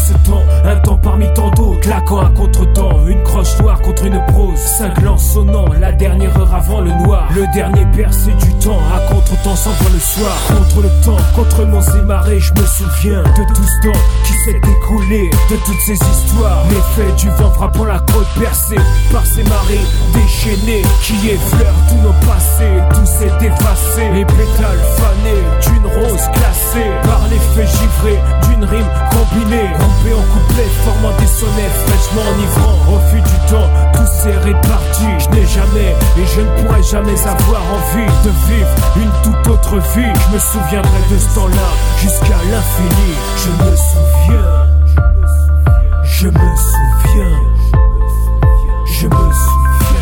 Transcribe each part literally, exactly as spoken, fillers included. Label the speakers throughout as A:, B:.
A: ce temps, un temps parmi tant d'autres, claquant à contre-temps, une croche noire contre une prose, cinglant sonnant, la dernière heure avant le noir, le dernier percé du temps, à contre-temps s'envoie le soir, contre le temps, contre monts et marées, je me souviens de tout ce temps qui s'est écoulé, de toutes ces histoires, l'effet du vent frappant la côte percée, par ces marées déchaînées, qui effleurent tous nos passés, tout s'est effacé, les pétales fanés d'une rose classée, par l'effet givré d'une rime combinée, rompée en couplets, formant des sonnets fraîchement enivrants, au fil du temps, tout s'est réparti, je n'ai jamais, et je ne pourrai jamais avoir envie de vivre une toute autre vie, je me souviendrai de ce temps-là, jusqu'à l'infini, je me souviens, je me souviens, je me souviens.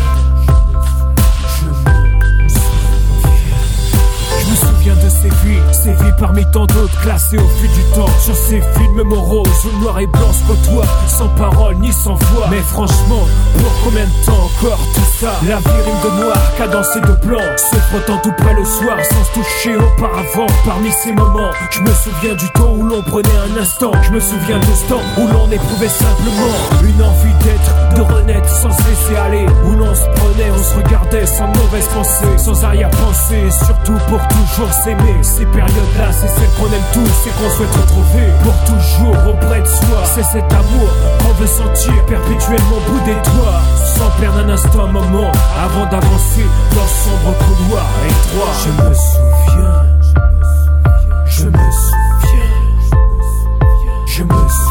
A: Je me souviens de ces vies, ces vies parmi tant d'autres classées au fil du temps. Sur ces films moroses où noir et blanc se côtoient, sans parole ni sans voix. Mais franchement, pour combien de temps encore tout ça? La vie rime de noir, cadencée de blanc, se frottant tout près le soir sans se toucher auparavant. Parmi ces moments, je me souviens du temps où l'on prenait un instant. Je me souviens de ce temps où l'on éprouvait simplement une envie d'être, de renaître sans se laisser aller. Où l'on se prenait, on se regardait sans mauvaise pensée, sans arrière-pensée, et surtout pour toujours s'aimer. Ces périodes-là, c'est celles qu'on aime tous et qu'on souhaite retrouver pour toujours auprès de soi. C'est cet amour qu'on veut sentir perpétuellement au bout des doigts, sans perdre un instant, un moment, avant d'avancer dans ce sombre couloir étroit. Je me souviens, je me souviens, je me souviens.